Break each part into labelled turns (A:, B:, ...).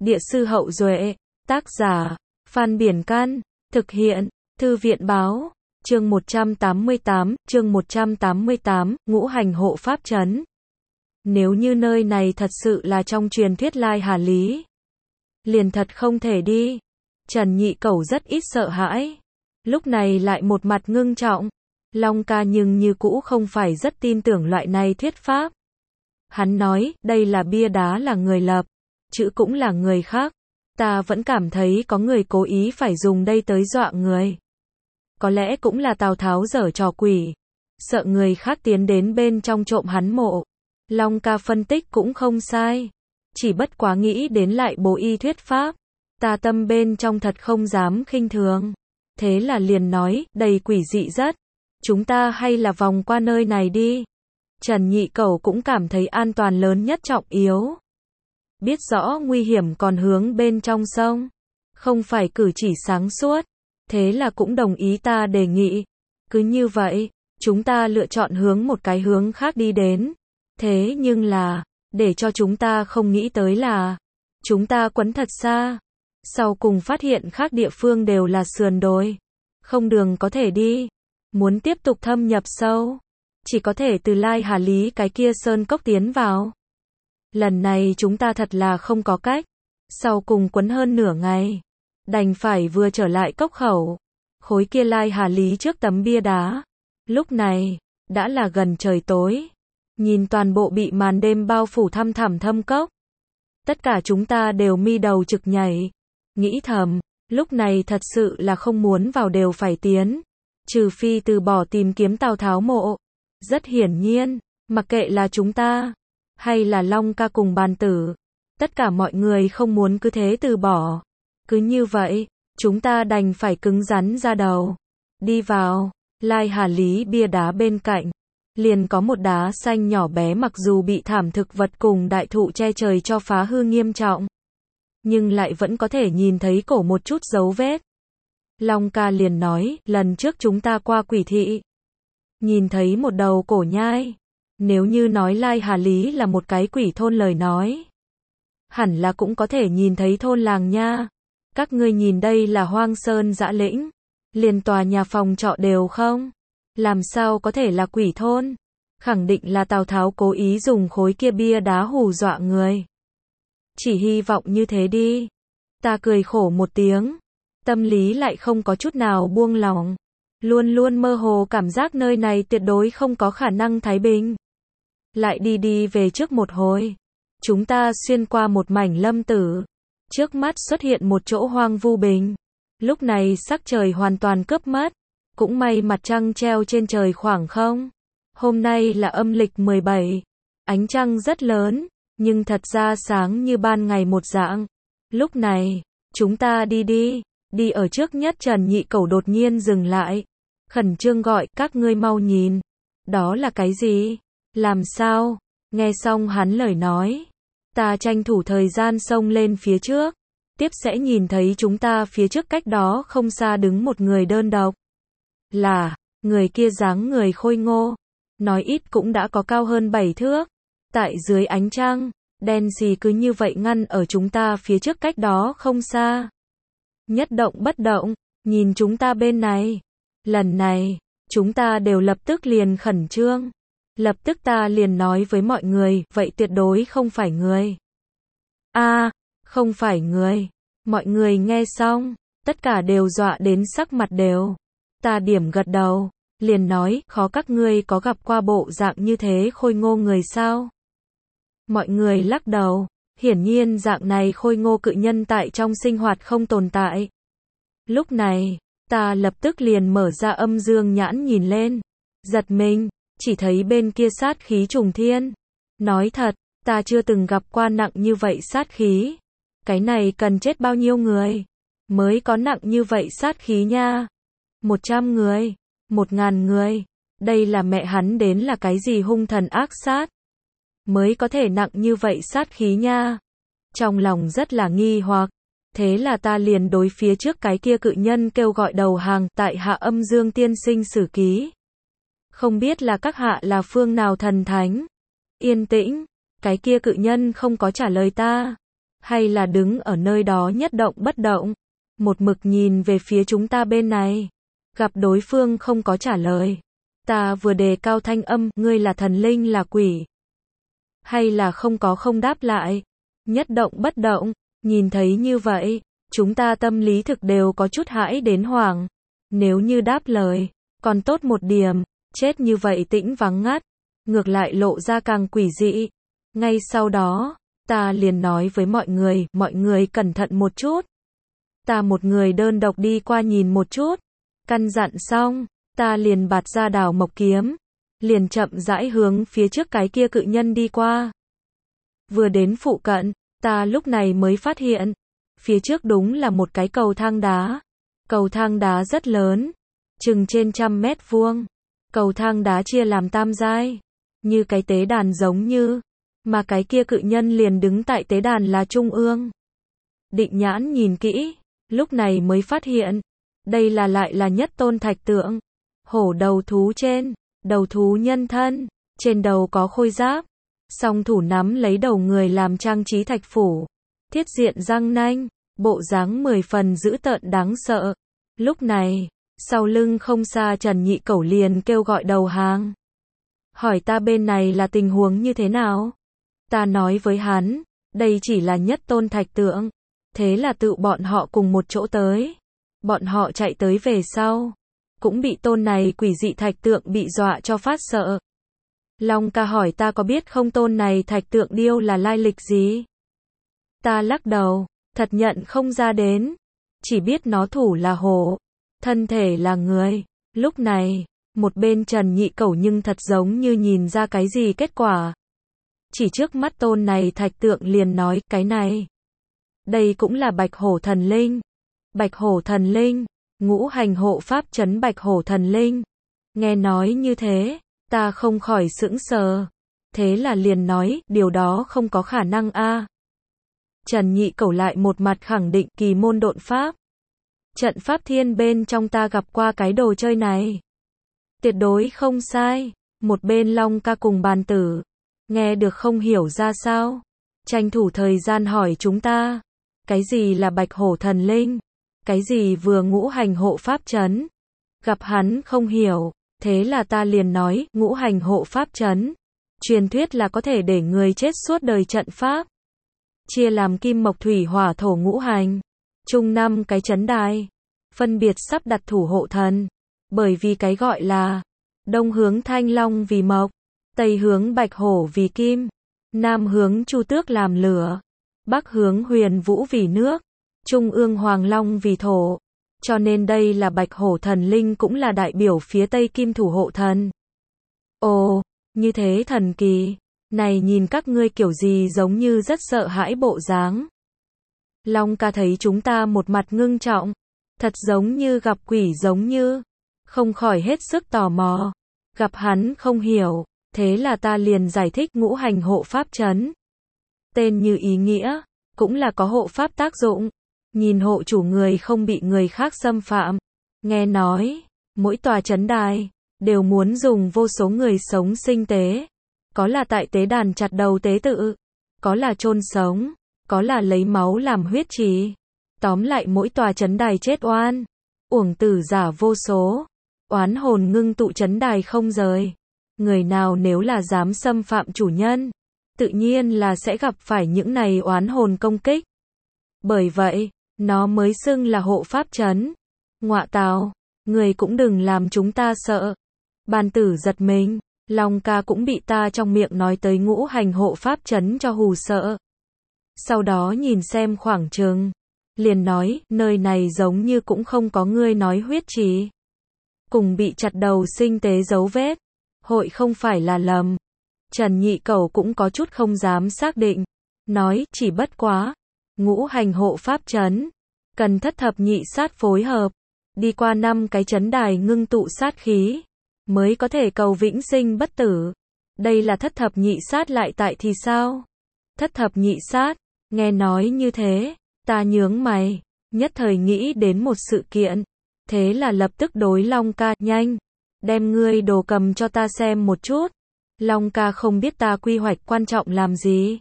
A: Địa sư Hậu Duệ, tác giả, Phan Biển Can, thực hiện, Thư viện Báo, chương 188, Ngũ Hành Hộ Pháp Trấn. Nếu như nơi này thật sự là trong truyền thuyết Lai Hà Lý, liền thật không thể đi. Trần Nhị Cẩu rất ít sợ hãi, lúc này lại một mặt ngưng trọng. Long ca nhưng như cũ không phải rất tin tưởng loại này thuyết pháp. Hắn nói, đây là bia đá là người lập, chữ cũng là người khác. Ta vẫn cảm thấy có người cố ý phải dùng đây tới dọa người. Có lẽ cũng là Tào Tháo giở trò quỷ, sợ người khác tiến đến bên trong trộm hắn mộ. Long ca phân tích cũng không sai, chỉ bất quá nghĩ đến lại bố y thuyết pháp, ta tâm bên trong thật không dám khinh thường. Thế là liền nói, đầy quỷ dị rất, chúng ta hay là vòng qua nơi này đi. Trần Nhị Cẩu cũng cảm thấy an toàn lớn nhất trọng yếu. Biết rõ nguy hiểm còn hướng bên trong sông, không phải cử chỉ sáng suốt, thế là cũng đồng ý ta đề nghị. Cứ như vậy, chúng ta lựa chọn hướng một cái hướng khác đi đến. Thế nhưng là, để cho chúng ta không nghĩ tới là, chúng ta quấn thật xa. Sau cùng phát hiện khác địa phương đều là sườn đồi, không đường có thể đi. Muốn tiếp tục thâm nhập sâu, chỉ có thể từ Lai Hà Lý cái kia sơn cốc tiến vào. Lần này chúng ta thật là không có cách. Sau cùng quấn hơn nửa ngày, đành phải vừa trở lại cốc khẩu. Khối kia Lai Hà Lý trước tấm bia đá. Lúc này, đã là gần trời tối. Nhìn toàn bộ bị màn đêm bao phủ thăm thẳm thâm cốc. Tất cả chúng ta đều mi đầu trực nhảy. Nghĩ thầm, lúc này thật sự là không muốn vào đều phải tiến. Trừ phi từ bỏ tìm kiếm Tào Tháo mộ. Rất hiển nhiên, mặc kệ là chúng ta, hay là Long ca cùng Bàn Tử, tất cả mọi người không muốn cứ thế từ bỏ. Cứ như vậy, chúng ta đành phải cứng rắn ra đầu. Đi vào, Lai Hà Lý bia đá bên cạnh, liền có một đá xanh nhỏ bé, mặc dù bị thảm thực vật cùng đại thụ che trời cho phá hư nghiêm trọng, nhưng lại vẫn có thể nhìn thấy cổ một chút dấu vết. Long ca liền nói, lần trước chúng ta qua Quỷ Thị, nhìn thấy một đầu cổ nhai. Nếu như nói Lai Hà Lý là một cái quỷ thôn lời nói, hẳn là cũng có thể nhìn thấy thôn làng nha. Các ngươi nhìn đây là hoang sơn dã lĩnh, liền tòa nhà phòng trọ đều không, làm sao có thể là quỷ thôn. Khẳng định là Tào Tháo cố ý dùng khối kia bia đá hù dọa người. Chỉ hy vọng như thế đi. Ta cười khổ một tiếng, tâm lý lại không có chút nào buông lỏng. Luôn luôn mơ hồ cảm giác nơi này tuyệt đối không có khả năng thái bình. Lại đi về trước một hồi, chúng ta xuyên qua một mảnh lâm tử. Trước mắt xuất hiện một chỗ hoang vu bình. Lúc này sắc trời hoàn toàn cướp mất. Cũng may mặt trăng treo trên trời khoảng không. Hôm nay là âm lịch 17. Ánh trăng rất lớn, nhưng thật ra sáng như ban ngày một dạng. Lúc này, chúng ta đi ở trước nhất. Trần Nhị Cẩu đột nhiên dừng lại, khẩn trương gọi, các ngươi mau nhìn. Đó là cái gì? Làm sao? Nghe xong hắn lời nói, ta tranh thủ thời gian xông lên phía trước. Tiếp sẽ nhìn thấy chúng ta phía trước cách đó không xa đứng một người đơn độc. Là, người kia dáng người khôi ngô, nói ít cũng đã có cao hơn 7 thước. Tại dưới ánh trăng, đen xì cứ như vậy ngăn ở chúng ta phía trước cách đó không xa. Nhất động bất động, nhìn chúng ta bên này. Lần này, chúng ta đều lập tức liền khẩn trương. Lập tức ta liền nói với mọi người, vậy tuyệt đối không phải người. Không phải người. Mọi người nghe xong, tất cả đều dọa đến sắc mặt đều. Ta điểm gật đầu, liền nói, khó các ngươi có gặp qua bộ dạng như thế khôi ngô người sao? Mọi người lắc đầu, hiển nhiên dạng này khôi ngô cự nhân tại trong sinh hoạt không tồn tại. Lúc này, ta lập tức liền mở ra âm dương nhãn nhìn lên, giật mình, chỉ thấy bên kia sát khí trùng thiên. Nói thật, ta chưa từng gặp qua nặng như vậy sát khí. Cái này cần chết bao nhiêu người mới có nặng như vậy sát khí nha? 100 người, 1000 người. Đây là mẹ hắn đến là cái gì hung thần ác sát mới có thể nặng như vậy sát khí nha? Trong lòng rất là nghi hoặc. Thế là ta liền đối phía trước cái kia cự nhân kêu gọi đầu hàng, tại hạ Âm Dương tiên sinh sử ký. Không biết là các hạ là phương nào thần thánh? Yên tĩnh, cái kia cự nhân không có trả lời ta. hay là đứng ở nơi đó nhất động bất động, một mực nhìn về phía chúng ta bên này. Gặp đối phương không có trả lời. Ta vừa đề cao thanh âm, ngươi là thần linh là quỷ? Hay là không đáp lại. Nhất động bất động, nhìn thấy như vậy, chúng ta tâm lý thực đều có chút hãi đến hoảng. Nếu như đáp lời, còn tốt một điểm, chết như vậy tĩnh vắng ngắt, ngược lại lộ ra càng quỷ dị. Ngay sau đó, ta liền nói với mọi người cẩn thận một chút. Ta một người đơn độc đi qua nhìn một chút. Căn dặn xong, ta liền bạt ra đào mộc kiếm, liền chậm rãi hướng phía trước cái kia cự nhân đi qua. Vừa đến phụ cận, ta lúc này mới phát hiện, phía trước đúng là một cái cầu thang đá. Cầu thang đá rất lớn, chừng trên 100 mét vuông. Cầu thang đá chia làm tam giai, như cái tế đàn giống như, mà cái kia cự nhân liền đứng tại tế đàn là trung ương. Định nhãn nhìn kỹ, lúc này mới phát hiện, đây lại là nhất tôn thạch tượng. Hổ đầu thú trên, đầu thú nhân thân, trên đầu có khôi giáp, song thủ nắm lấy đầu người làm trang trí thạch phủ. Thiết diện răng nanh, bộ dáng 10 phần dữ tợn đáng sợ. Lúc này, sau lưng không xa Trần Nhị Cẩu liền kêu gọi đầu hàng. Hỏi ta bên này là tình huống như thế nào? Ta nói với hắn, đây chỉ là nhất tôn thạch tượng. Thế là tự bọn họ cùng một chỗ tới. Bọn họ chạy tới về sau, cũng bị tôn này quỷ dị thạch tượng bị dọa cho phát sợ. Long ca hỏi ta có biết không tôn này thạch tượng điêu là lai lịch gì? Ta lắc đầu, thật nhận không ra đến. Chỉ biết nó thủ là hổ, thân thể là người. Lúc này, một bên Trần Nhị Cẩu nhưng thật giống như nhìn ra cái gì kết quả. Chỉ trước mắt tôn này thạch tượng liền nói, cái này. Đây cũng là bạch hổ thần linh. Bạch hổ thần linh, ngũ hành hộ pháp trấn bạch hổ thần linh. Nghe nói như thế, ta không khỏi sững sờ. Thế là liền nói, điều đó không có khả năng a. Trần Nhị Cẩu lại một mặt khẳng định kỳ môn độn pháp. Trận pháp thiên bên trong ta gặp qua cái đồ chơi này. Tuyệt đối không sai. Một bên Long ca cùng Bàn Tử, nghe được không hiểu ra sao. Tranh thủ thời gian hỏi chúng ta. Cái gì là bạch hổ thần linh? Cái gì vừa ngũ hành hộ pháp trấn? Gặp hắn không hiểu, thế là ta liền nói, ngũ hành hộ pháp trấn. Truyền thuyết là có thể để người chết suốt đời trận pháp. Chia làm kim mộc thủy hỏa thổ ngũ hành. Chung 5 cái trấn đài. Phân biệt sắp đặt thủ hộ thần. Bởi vì cái gọi là, đông hướng thanh long vì mộc, tây hướng bạch hổ vì kim, nam hướng chu tước làm lửa, bắc hướng huyền vũ vì nước, trung ương hoàng long vì thổ. Cho nên đây là bạch hổ thần linh cũng là đại biểu phía tây kim thủ hộ thần. Ồ, như thế thần kỳ. Này nhìn các ngươi kiểu gì giống như rất sợ hãi bộ dáng. Long ca thấy chúng ta một mặt ngưng trọng, thật giống như gặp quỷ giống như, không khỏi hết sức tò mò. Gặp hắn không hiểu, thế là ta liền giải thích ngũ hành hộ pháp trấn. Tên như ý nghĩa, cũng là có hộ pháp tác dụng, nhìn hộ chủ người không bị người khác xâm phạm. Nghe nói, mỗi tòa trấn đài, đều muốn dùng vô số người sống sinh tế. Có là tại tế đàn chặt đầu tế tự, có là chôn sống, có là lấy máu làm huyết trì. Tóm lại mỗi tòa trấn đài chết oan, uổng tử giả vô số, oán hồn ngưng tụ trấn đài không rời. Người nào nếu là dám xâm phạm chủ nhân, tự nhiên là sẽ gặp phải những này oán hồn công kích. Bởi vậy, nó mới xưng là hộ pháp trấn. Ngọa tào, người cũng đừng làm chúng ta sợ. Bàn Tử giật mình, Long ca cũng bị ta trong miệng nói tới ngũ hành hộ pháp trấn cho hù sợ. Sau đó nhìn xem khoảng trường, liền nói, nơi này giống như cũng không có ngươi nói huyết trì. Cùng bị chặt đầu sinh tế dấu vết, hội không phải là lầm. Trần Nhị Cẩu cũng có chút không dám xác định, nói, chỉ bất quá, ngũ hành hộ pháp trấn, cần thất thập nhị sát phối hợp, đi qua 5 cái trấn đài ngưng tụ sát khí, mới có thể cầu vĩnh sinh bất tử. Đây là thất thập nhị sát lại tại thì sao? Thất thập nhị sát, nghe nói như thế, ta nhướng mày, nhất thời nghĩ đến một sự kiện, thế là lập tức đối Long ca, nhanh, đem ngươi đồ cầm cho ta xem một chút. Long ca không biết ta quy hoạch quan trọng làm gì,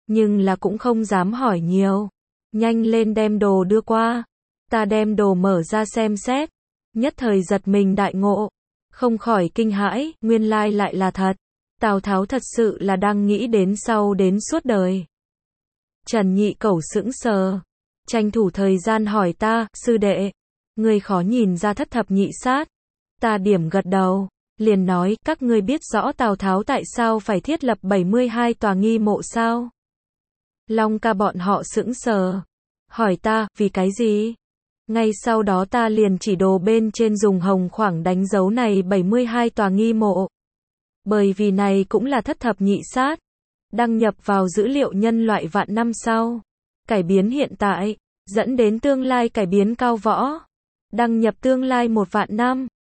A: Nhưng là cũng không dám hỏi nhiều. Nhanh lên đem đồ đưa qua. Ta đem đồ mở ra xem xét. Nhất thời giật mình đại ngộ. Không khỏi kinh hãi, nguyên lai lại là thật. Tào Tháo thật sự là đang nghĩ đến sau đến suốt đời. Trần Nhị Cẩu sững sờ. Tranh thủ thời gian hỏi ta, sư đệ. Người khó nhìn ra thất thập nhị sát. Ta điểm gật đầu. Liền nói, các ngươi biết rõ Tào Tháo tại sao phải thiết lập 72 tòa nghi mộ sao? Long Ca bọn họ sững sờ. Hỏi ta, vì cái gì? Ngay sau đó ta liền chỉ đồ bên trên dùng hồng khoảng đánh dấu này 72 tòa nghi mộ. Bởi vì này cũng là thất thập nhị sát. Đăng nhập vào dữ liệu nhân loại vạn năm sau. Cải biến hiện tại, dẫn đến tương lai cải biến cao võ. Đăng nhập tương lai 1 vạn năm.